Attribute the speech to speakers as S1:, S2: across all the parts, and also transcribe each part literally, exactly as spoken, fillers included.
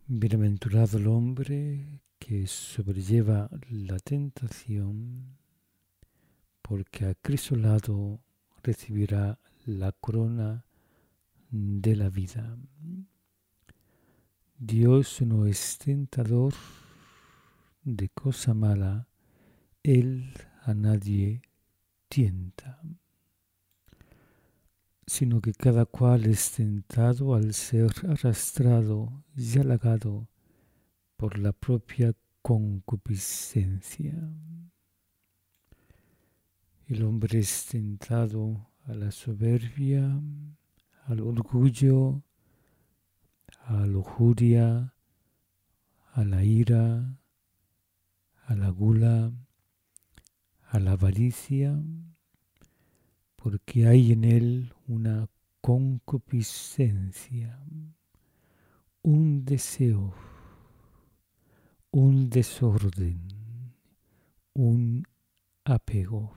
S1: Bienaventurado el hombre que sobrelleva la tentación, porque acrisolado recibirá la corona de la vida. Dios no es tentador de cosa mala, Él a nadie tienta, sino que cada cual es tentado al ser arrastrado y halagado por la propia concupiscencia. El hombre es tentado a la soberbia, al orgullo, a la lujuria, a la ira, a la gula, a la avaricia, porque hay en él una concupiscencia, un deseo, un desorden, un apego.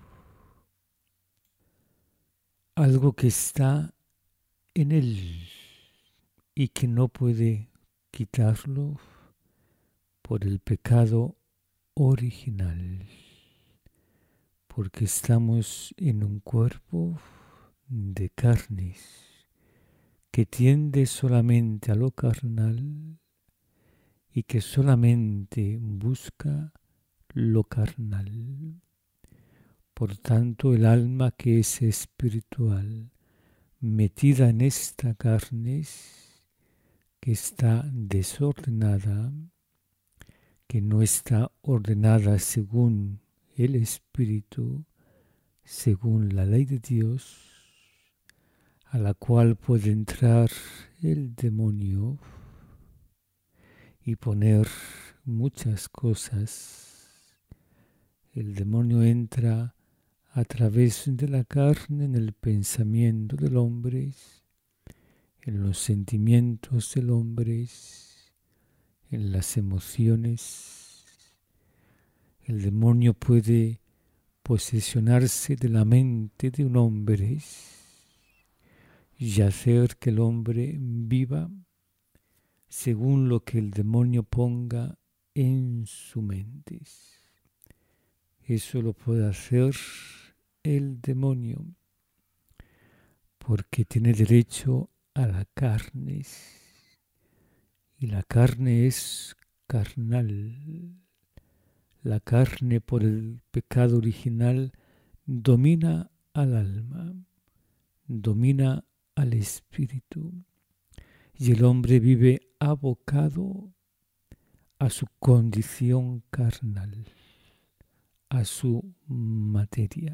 S1: Algo que está en él y que no puede quitarlo por el pecado original, porque estamos en un cuerpo de carnes que tiende solamente a lo carnal y que solamente busca lo carnal. Por tanto, el alma que es espiritual, metida en esta carne, que está desordenada, que no está ordenada según el Espíritu, según la ley de Dios, a la cual puede entrar el demonio y poner muchas cosas. El demonio entra a través de la carne en el pensamiento del hombre, en los sentimientos del hombre, en las emociones. El demonio puede posesionarse de la mente de un hombre y hacer que el hombre viva según lo que el demonio ponga en su mente. Eso lo puede hacer el demonio porque tiene derecho a la carne y la carne es carnal. La carne por el pecado original domina al alma, domina al espíritu y el hombre vive abocado a su condición carnal, a su materia.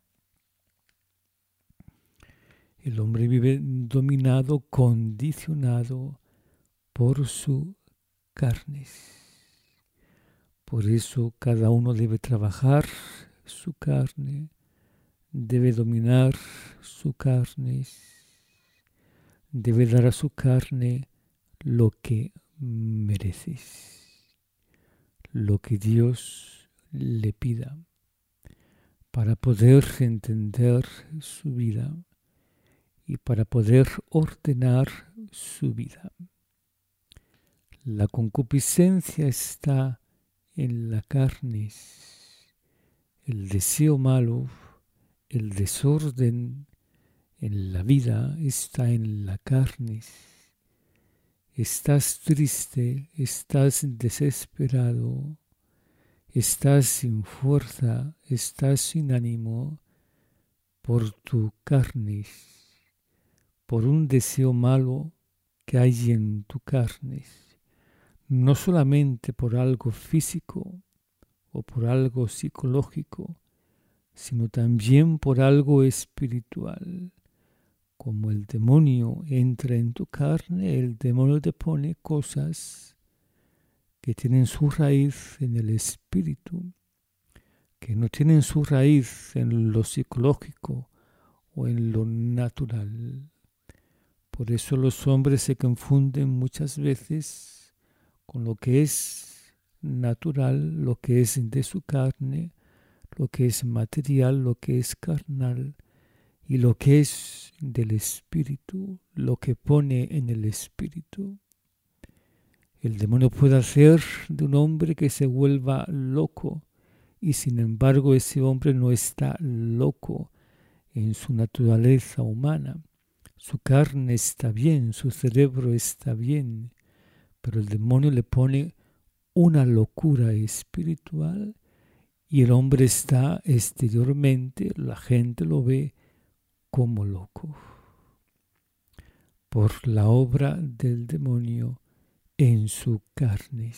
S1: El hombre vive dominado, condicionado por su carne. Por eso cada uno debe trabajar su carne, debe dominar su carne, debe dar a su carne lo que merece, lo que Dios le pida, para poder entender su vida y para poder ordenar su vida. La concupiscencia está en la carne, el deseo malo, el desorden en la vida está en la carne. Estás triste, estás desesperado, estás sin fuerza, estás sin ánimo por tu carne, por un deseo malo que hay en tu carne, no solamente por algo físico o por algo psicológico, sino también por algo espiritual. Como el demonio entra en tu carne, el demonio te pone cosas que tienen su raíz en el espíritu, que no tienen su raíz en lo psicológico o en lo natural. Por eso los hombres se confunden muchas veces con lo que es natural, lo que es de su carne, lo que es material, lo que es carnal, y lo que es del espíritu, lo que pone en el espíritu. El demonio puede hacer de un hombre que se vuelva loco, y sin embargo ese hombre no está loco en su naturaleza humana. Su carne está bien, su cerebro está bien, pero el demonio le pone una locura espiritual y el hombre está exteriormente, la gente lo ve como loco por la obra del demonio en su carne.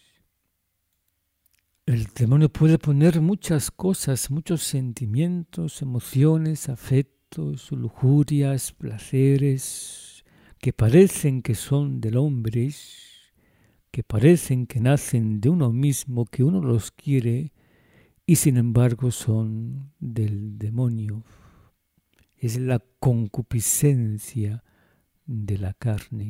S1: El demonio puede poner muchas cosas, muchos sentimientos, emociones, afectos, lujurias, placeres, que parecen que son del hombre, que parecen que nacen de uno mismo, que uno los quiere, y sin embargo son del demonio. Es la concupiscencia de la carne.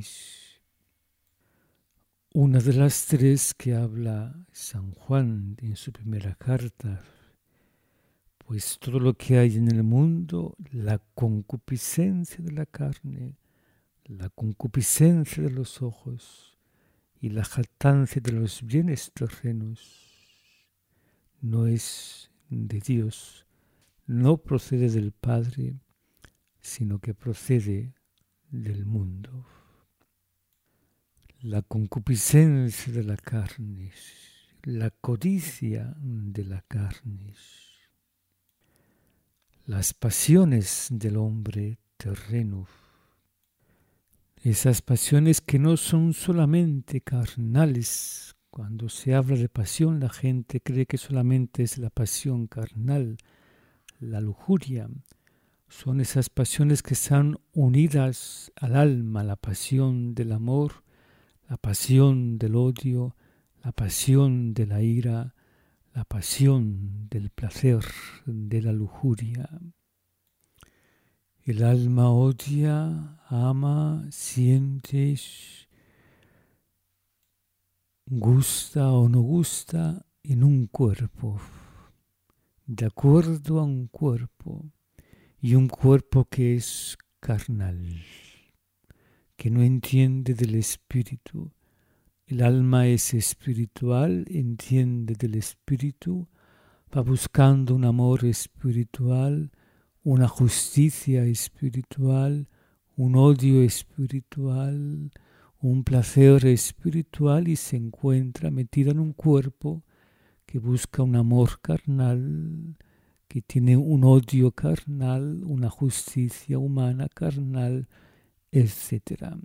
S1: Una de las tres que habla San Juan en su primera carta, pues todo lo que hay en el mundo, la concupiscencia de la carne, la concupiscencia de los ojos y la jactancia de los bienes terrenos, no es de Dios, no procede del Padre, sino que procede del mundo. La concupiscencia de la carne, la codicia de la carne, las pasiones del hombre terreno, esas pasiones que no son solamente carnales. Cuando se habla de pasión, la gente cree que solamente es la pasión carnal, la lujuria. Son esas pasiones que están unidas al alma, la pasión del amor, la pasión del odio, la pasión de la ira, la pasión del placer, de la lujuria. El alma odia, ama, siente, gusta o no gusta en un cuerpo, de acuerdo a un cuerpo, y un cuerpo que es carnal, que no entiende del espíritu. El alma es espiritual, entiende del espíritu, va buscando un amor espiritual, una justicia espiritual, un odio espiritual, un placer espiritual, y se encuentra metida en un cuerpo que busca un amor carnal, que tiene un odio carnal, una justicia humana carnal, etcétera.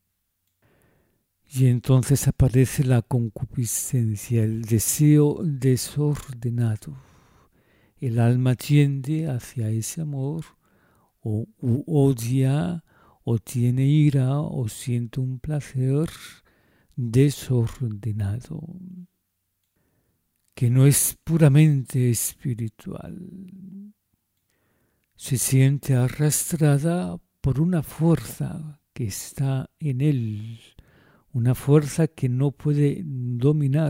S1: Y entonces aparece la concupiscencia, el deseo desordenado. El alma tiende hacia ese amor, o odia, o tiene ira, o siente un placer desordenado, que no es puramente espiritual. Se siente arrastrada por una fuerza que está en él, una fuerza que no puede dominar.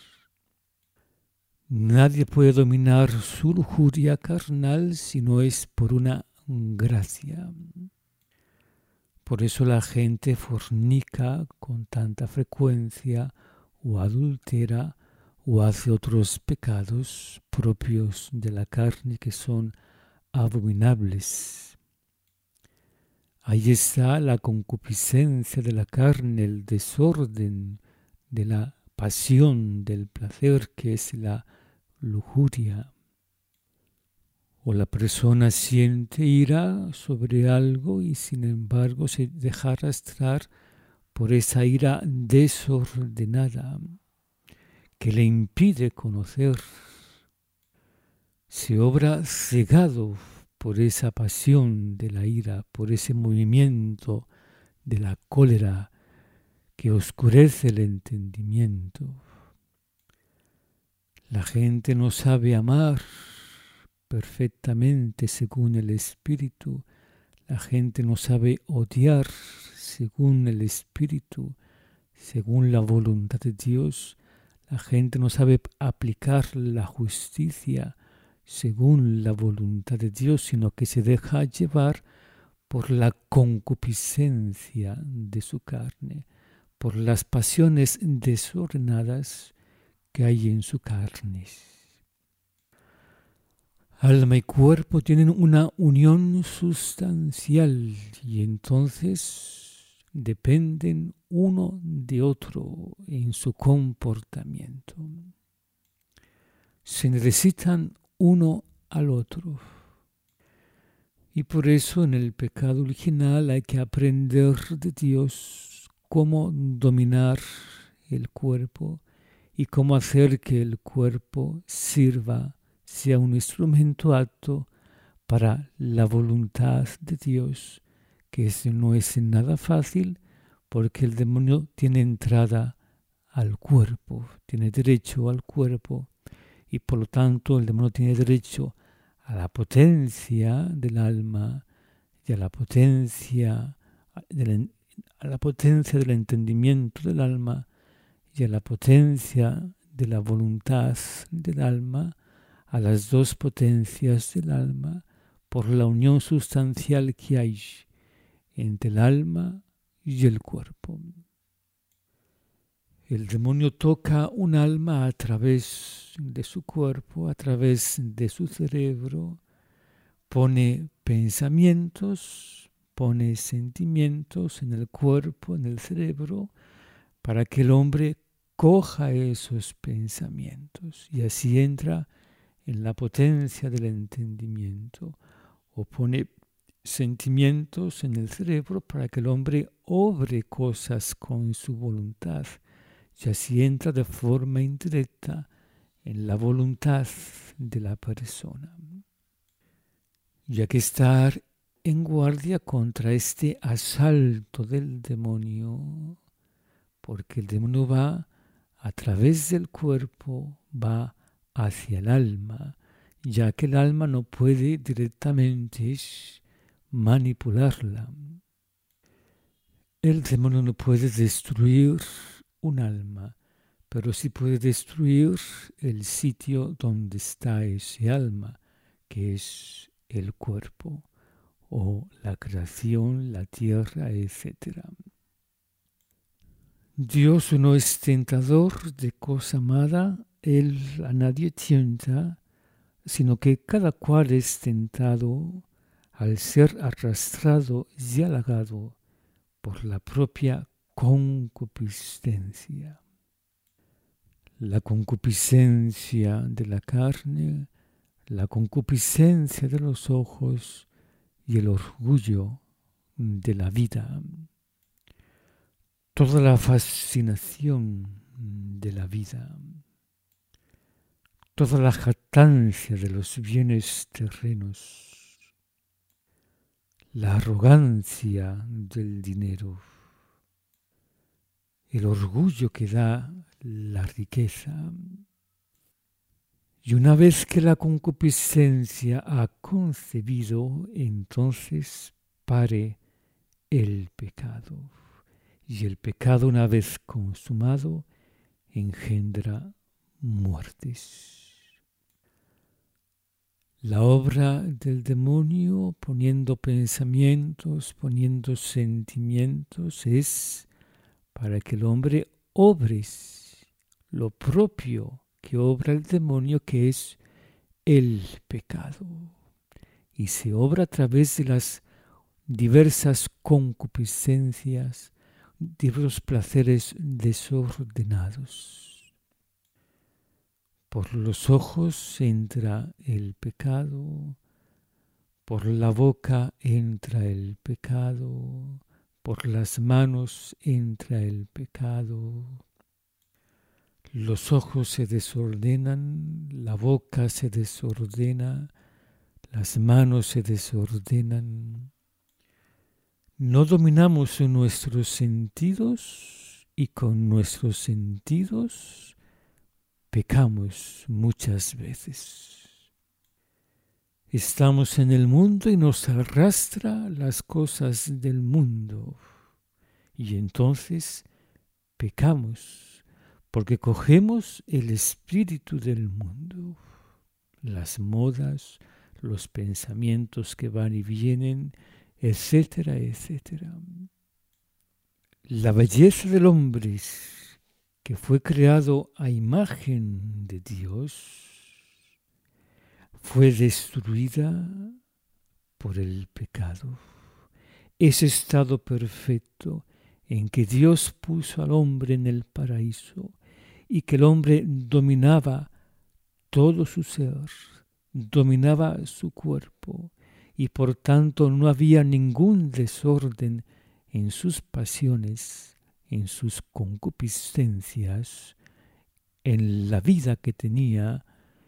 S1: Nadie puede dominar su lujuria carnal si no es por una gracia. Por eso la gente fornica con tanta frecuencia, o adultera, o hace otros pecados propios de la carne que son abominables. Ahí está la concupiscencia de la carne, el desorden de la pasión, del placer, que es la lujuria. O la persona siente ira sobre algo y sin embargo se deja arrastrar por esa ira desordenada que le impide conocer. Se obra cegado por esa pasión de la ira, por ese movimiento de la cólera que oscurece el entendimiento. La gente no sabe amar perfectamente según el Espíritu. La gente no sabe odiar según el Espíritu, según la voluntad de Dios. La gente no sabe aplicar la justicia según la voluntad de Dios, sino que se deja llevar por la concupiscencia de su carne, por las pasiones desordenadas que hay en su carne. Alma y cuerpo tienen una unión sustancial y entonces dependen uno de otro en su comportamiento. Se necesitan uno al otro. Y por eso en el pecado original hay que aprender de Dios cómo dominar el cuerpo y cómo hacer que el cuerpo sirva, sea un instrumento apto para la voluntad de Dios, que eso no es nada fácil porque el demonio tiene entrada al cuerpo, tiene derecho al cuerpo y por lo tanto el demonio tiene derecho a la potencia del alma y a la potencia del, a la potencia del entendimiento del alma y a la potencia de la voluntad del alma, a las dos potencias del alma, por la unión sustancial que hay entre el alma y el cuerpo. El demonio toca un alma a través de su cuerpo, a través de su cerebro, pone pensamientos, pone sentimientos en el cuerpo, en el cerebro, para que el hombre coja esos pensamientos y así entra en la potencia del entendimiento, o pone sentimientos en el cerebro para que el hombre obre cosas con su voluntad y así entra de forma indirecta en la voluntad de la persona. Y hay que estar en guardia contra este asalto del demonio, porque el demonio va a través del cuerpo, va hacia el alma, ya que el alma no puede directamente manipularla. El demonio no puede destruir un alma, pero sí puede destruir el sitio donde está ese alma, que es el cuerpo, o la creación, la tierra, etcétera. Dios no es tentador de cosa amada, Él a nadie tienta, sino que cada cual es tentado al ser arrastrado y halagado por la propia concupiscencia. La concupiscencia de la carne, la concupiscencia de los ojos y el orgullo de la vida. Toda la fascinación de la vida, toda la jactancia de los bienes terrenos, la arrogancia del dinero, el orgullo que da la riqueza. Y una vez que la concupiscencia ha concebido, entonces pare el pecado. Y el pecado, una vez consumado, engendra muertes. La obra del demonio, poniendo pensamientos, poniendo sentimientos, es para que el hombre obre lo propio que obra el demonio, que es el pecado. Y se obra a través de las diversas concupiscencias, diversos placeres desordenados. Por los ojos entra el pecado, por la boca entra el pecado, por las manos entra el pecado. Los ojos se desordenan, la boca se desordena, las manos se desordenan. No dominamos nuestros sentidos y con nuestros sentidos pecamos muchas veces. Estamos en el mundo y nos arrastra las cosas del mundo y entonces pecamos porque cogemos el espíritu del mundo, las modas, los pensamientos que van y vienen, etcétera, etcétera. La belleza del hombre, que fue creado a imagen de Dios, fue destruida por el pecado. Ese estado perfecto en que Dios puso al hombre en el paraíso y que el hombre dominaba todo su ser, dominaba su cuerpo y por tanto no había ningún desorden en sus pasiones, en sus concupiscencias, en la vida que tenía.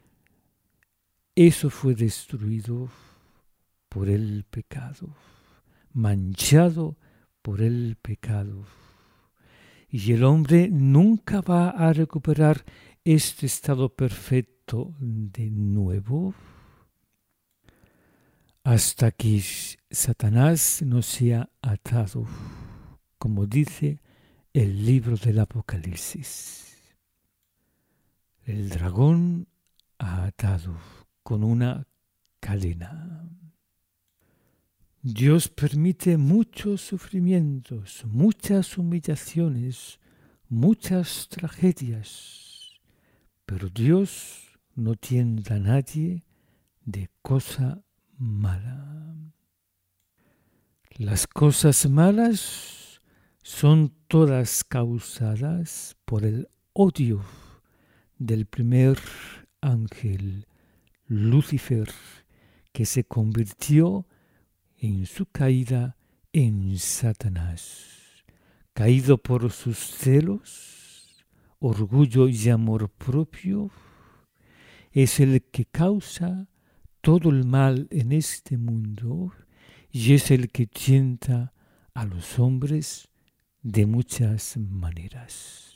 S1: Eso fue destruido por el pecado, manchado por el pecado. Y el hombre nunca va a recuperar este estado perfecto de nuevo hasta que Satanás no sea atado, como dice el libro del Apocalipsis. El dragón ha atado con una cadena. Dios permite muchos sufrimientos, muchas humillaciones, muchas tragedias, pero Dios no tienta a nadie de cosa mala. Las cosas malas son todas causadas por el odio del primer ángel, Lucifer, que se convirtió en su caída en Satanás, caído por sus celos, orgullo y amor propio, es el que causa todo el mal en este mundo y es el que tienta a los hombres de muchas maneras.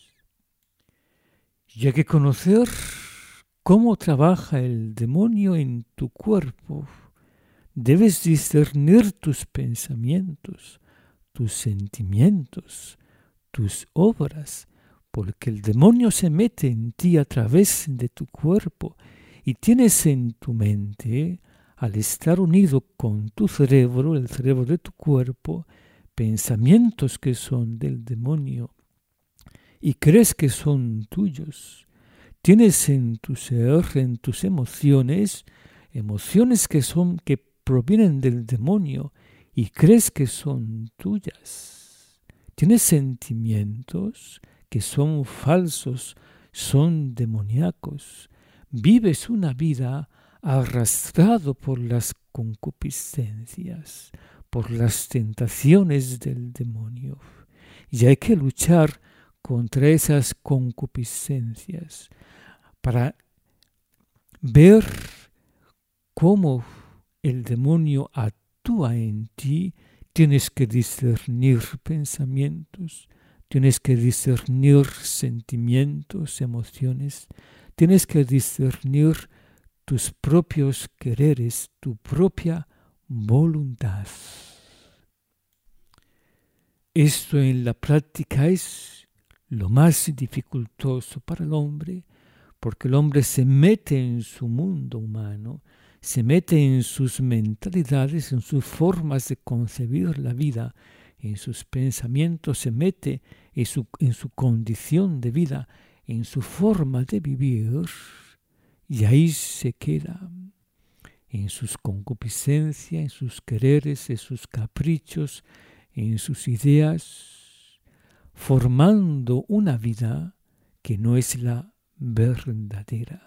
S1: Y hay que conocer cómo trabaja el demonio en tu cuerpo. Debes discernir tus pensamientos, tus sentimientos, tus obras, porque el demonio se mete en ti a través de tu cuerpo y tienes en tu mente, al estar unido con tu cerebro, el cerebro de tu cuerpo, pensamientos que son del demonio y crees que son tuyos. Tienes en tu ser, en tus emociones, emociones que son que provienen del demonio y crees que son tuyas. Tienes sentimientos que son falsos, son demoníacos. Vives una vida arrastrado por las concupiscencias, por las tentaciones del demonio. Y hay que luchar contra esas concupiscencias para ver cómo el demonio actúa en ti. Tienes que discernir pensamientos, tienes que discernir sentimientos, emociones, tienes que discernir tus propios quereres, tu propia voluntad. Esto en la práctica es lo más dificultoso para el hombre, porque el hombre se mete en su mundo humano, se mete en sus mentalidades, en sus formas de concebir la vida, en sus pensamientos, se mete en su, en su condición de vida, en su forma de vivir, y ahí se queda, en sus concupiscencias, en sus quereres, en sus caprichos, en sus ideas, formando una vida que no es la verdadera.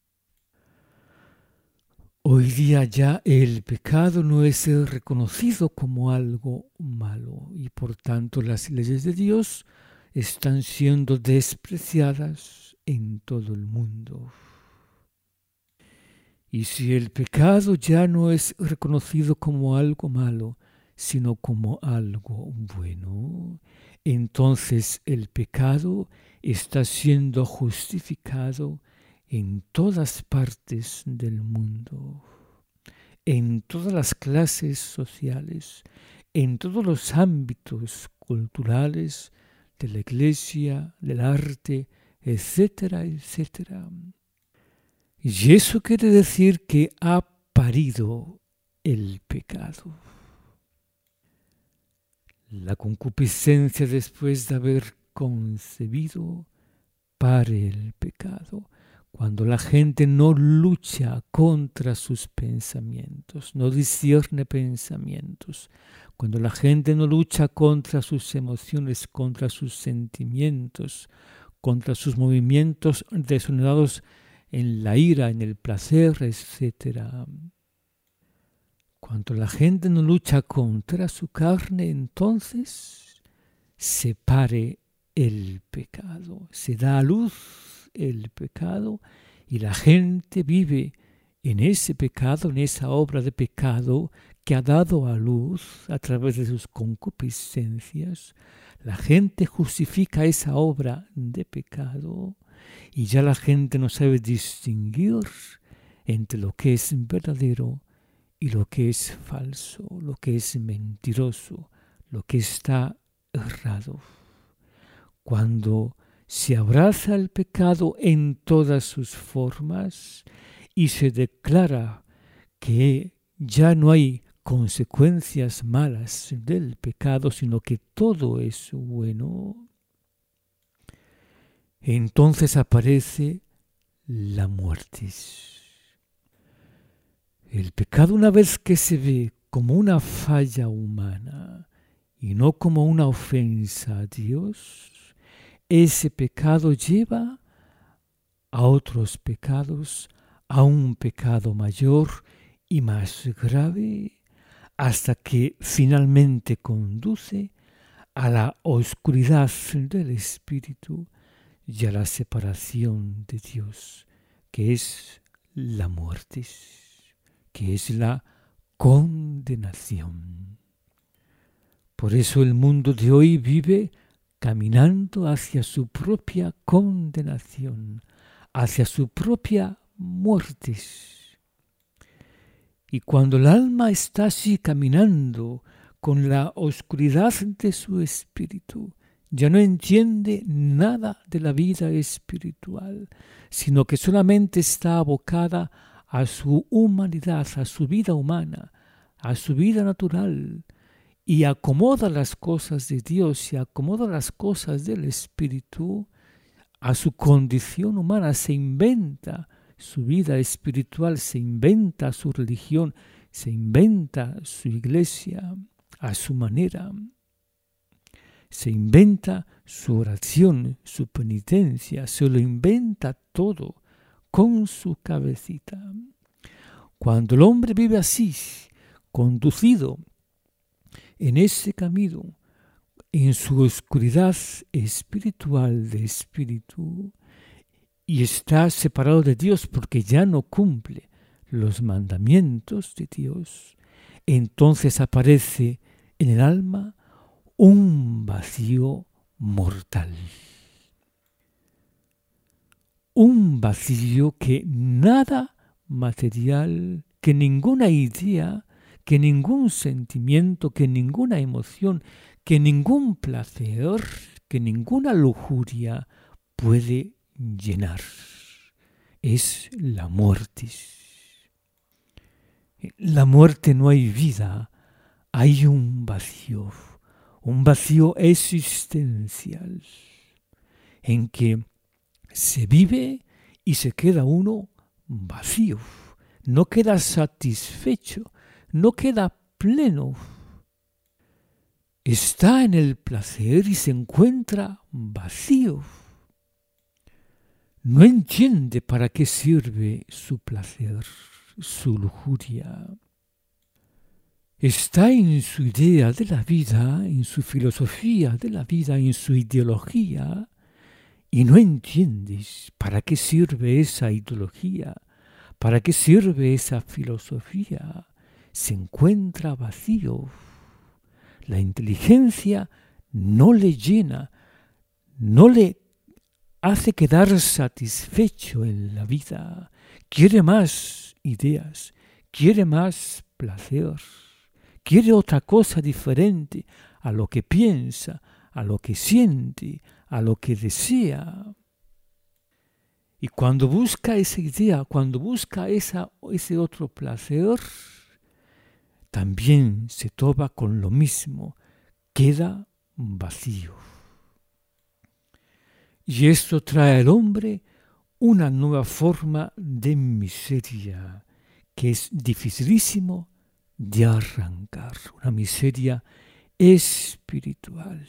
S1: Hoy día ya el pecado no es reconocido como algo malo y por tanto las leyes de Dios están siendo despreciadas en todo el mundo. Y si el pecado ya no es reconocido como algo malo, sino como algo bueno, entonces el pecado está siendo justificado en todas partes del mundo, en todas las clases sociales, en todos los ámbitos culturales de la iglesia, del arte, etcétera, etcétera. Y eso quiere decir que ha parido el pecado. La concupiscencia, después de haber concebido, pare el pecado. Cuando la gente no lucha contra sus pensamientos, no discierne pensamientos, cuando la gente no lucha contra sus emociones, contra sus sentimientos, contra sus movimientos desordenados en la ira, en el placer, etcétera. Cuando la gente no lucha contra su carne, entonces se pare el pecado, se da a luz el pecado y la gente vive en ese pecado, en esa obra de pecado que ha dado a luz a través de sus concupiscencias. La gente justifica esa obra de pecado y ya la gente no sabe distinguir entre lo que es verdadero y lo que es falso, lo que es mentiroso, lo que está errado. Cuando se abraza el pecado en todas sus formas y se declara que ya no hay consecuencias malas del pecado, sino que todo es bueno, entonces aparece la muerte. El pecado, una vez que se ve como una falla humana y no como una ofensa a Dios, ese pecado lleva a otros pecados, a un pecado mayor y más grave, hasta que finalmente conduce a la oscuridad del espíritu y a la separación de Dios, que es la muerte, que es la condenación. Por eso el mundo de hoy vive caminando hacia su propia condenación, hacia su propia muerte. Y cuando el alma está así caminando con la oscuridad de su espíritu, ya no entiende nada de la vida espiritual, sino que solamente está abocada a su humanidad, a su vida humana, a su vida natural, y acomoda las cosas de Dios y acomoda las cosas del espíritu a su condición humana, se inventa su vida espiritual, se inventa su religión, se inventa su iglesia a su manera, se inventa su oración, su penitencia, se lo inventa todo con su cabecita. Cuando el hombre vive así, conducido en ese camino, en su oscuridad espiritual de espíritu, y está separado de Dios porque ya no cumple los mandamientos de Dios, entonces aparece en el alma un vacío mortal. Un vacío que nada material, que ninguna idea, que ningún sentimiento, que ninguna emoción, que ningún placer, que ninguna lujuria puede llenar. Es la muerte. En la muerte no hay vida, hay un vacío, un vacío existencial, en que se vive y se queda uno vacío, no queda satisfecho, no queda pleno. Está en el placer y se encuentra vacío. No entiende para qué sirve su placer, su lujuria. Está en su idea de la vida, en su filosofía de la vida, en su ideología, y no entiendes para qué sirve esa ideología, para qué sirve esa filosofía. Se encuentra vacío. La inteligencia no le llena, no le hace quedar satisfecho en la vida. Quiere más ideas, quiere más placer, quiere otra cosa diferente a lo que piensa, a lo que siente, a lo que desea. Y cuando busca esa idea, cuando busca esa, ese otro placer, también se topa con lo mismo, queda vacío. Y esto trae al hombre una nueva forma de miseria que es dificilísimo de arrancar, una miseria espiritual.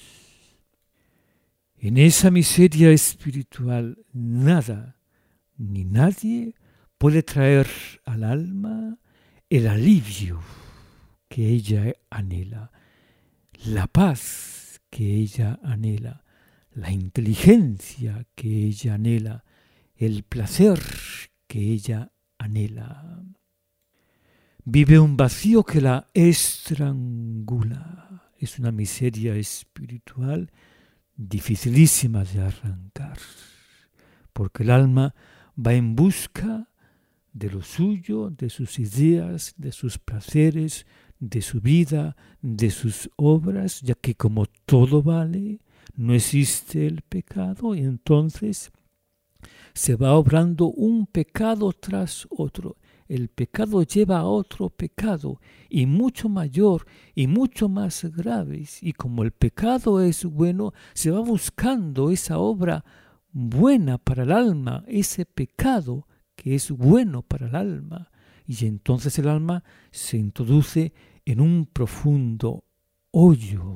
S1: En esa miseria espiritual nada ni nadie puede traer al alma el alivio que ella anhela, la paz que ella anhela, la inteligencia que ella anhela, el placer que ella anhela. Vive un vacío que la estrangula. Es una miseria espiritual dificilísima de arrancar, porque el alma va en busca de lo suyo, de sus ideas, de sus placeres, de su vida, de sus obras, ya que como todo vale, no existe el pecado, y entonces se va obrando un pecado tras otro. El pecado lleva a otro pecado, y mucho mayor y mucho más graves. Y como el pecado es bueno, se va buscando esa obra buena para el alma, ese pecado que es bueno para el alma. Y entonces el alma se introduce en un profundo hoyo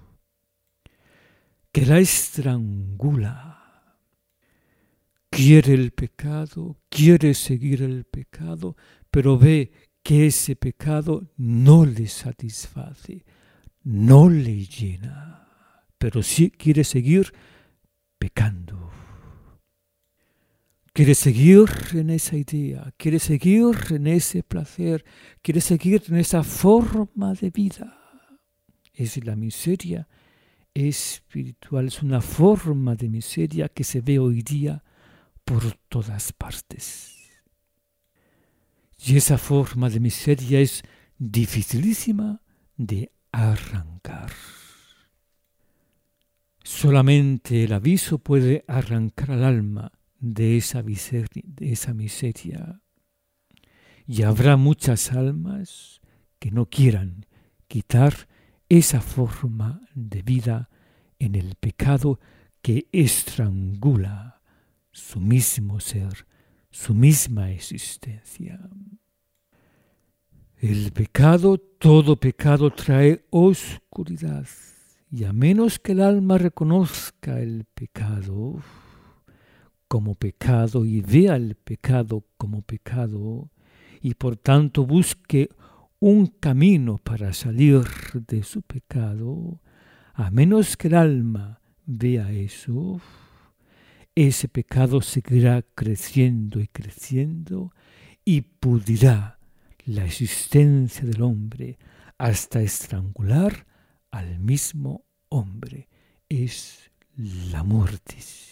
S1: que la estrangula. Quiere el pecado, quiere seguir el pecado, pero ve que ese pecado no le satisface, no le llena, pero sí quiere seguir pecando. Quiere seguir en esa idea, quiere seguir en ese placer, quiere seguir en esa forma de vida. Es la miseria espiritual, es una forma de miseria que se ve hoy día por todas partes. Y esa forma de miseria es dificilísima de arrancar. Solamente el aviso puede arrancar al alma de esa miseria, de esa miseria. Y habrá muchas almas que no quieran quitar esa forma de vida en el pecado que estrangula su mismo ser, su misma existencia. El pecado, todo pecado trae oscuridad, y a menos que el alma reconozca el pecado como pecado y vea el pecado como pecado, y por tanto busque un camino para salir de su pecado, a menos que el alma vea eso, ese pecado seguirá creciendo y creciendo y pudrirá la existencia del hombre hasta estrangular al mismo hombre. Es la muerte.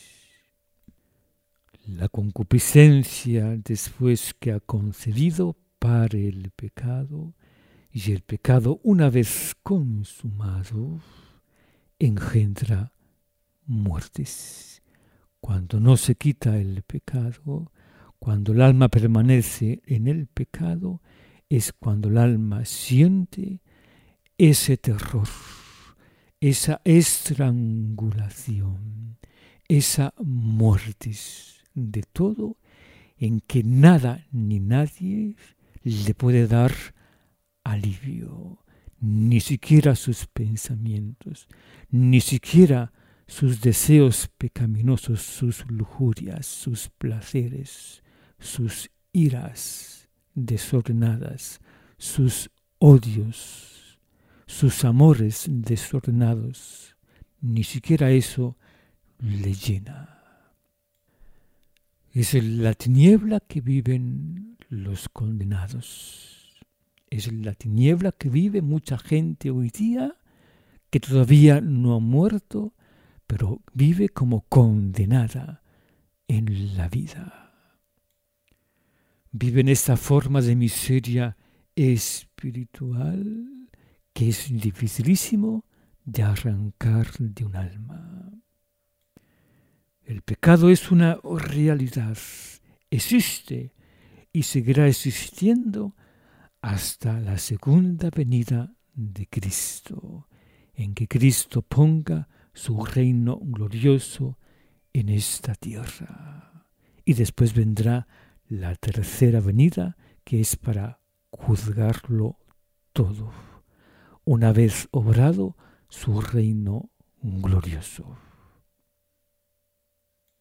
S1: La concupiscencia, después que ha concebido, pare el pecado, y el pecado, una vez consumado, engendra muertes. Cuando no se quita el pecado, cuando el alma permanece en el pecado, es cuando el alma siente ese terror, esa estrangulación, esa muerte de todo, en que nada ni nadie le puede dar alivio, ni siquiera sus pensamientos, ni siquiera sus deseos pecaminosos, sus lujurias, sus placeres, sus iras desordenadas, sus odios, sus amores desordenados, ni siquiera eso le llena. Es la tiniebla que viven los condenados. Es la tiniebla que vive mucha gente hoy día que todavía no ha muerto, pero vive como condenada en la vida. Vive en esta forma de miseria espiritual que es dificilísimo de arrancar de un alma. El pecado es una realidad, existe y seguirá existiendo hasta la segunda venida de Cristo. en que Cristo ponga su reino glorioso en esta tierra. Y después vendrá la tercera venida, que es para juzgarlo todo, una vez obrado su reino glorioso.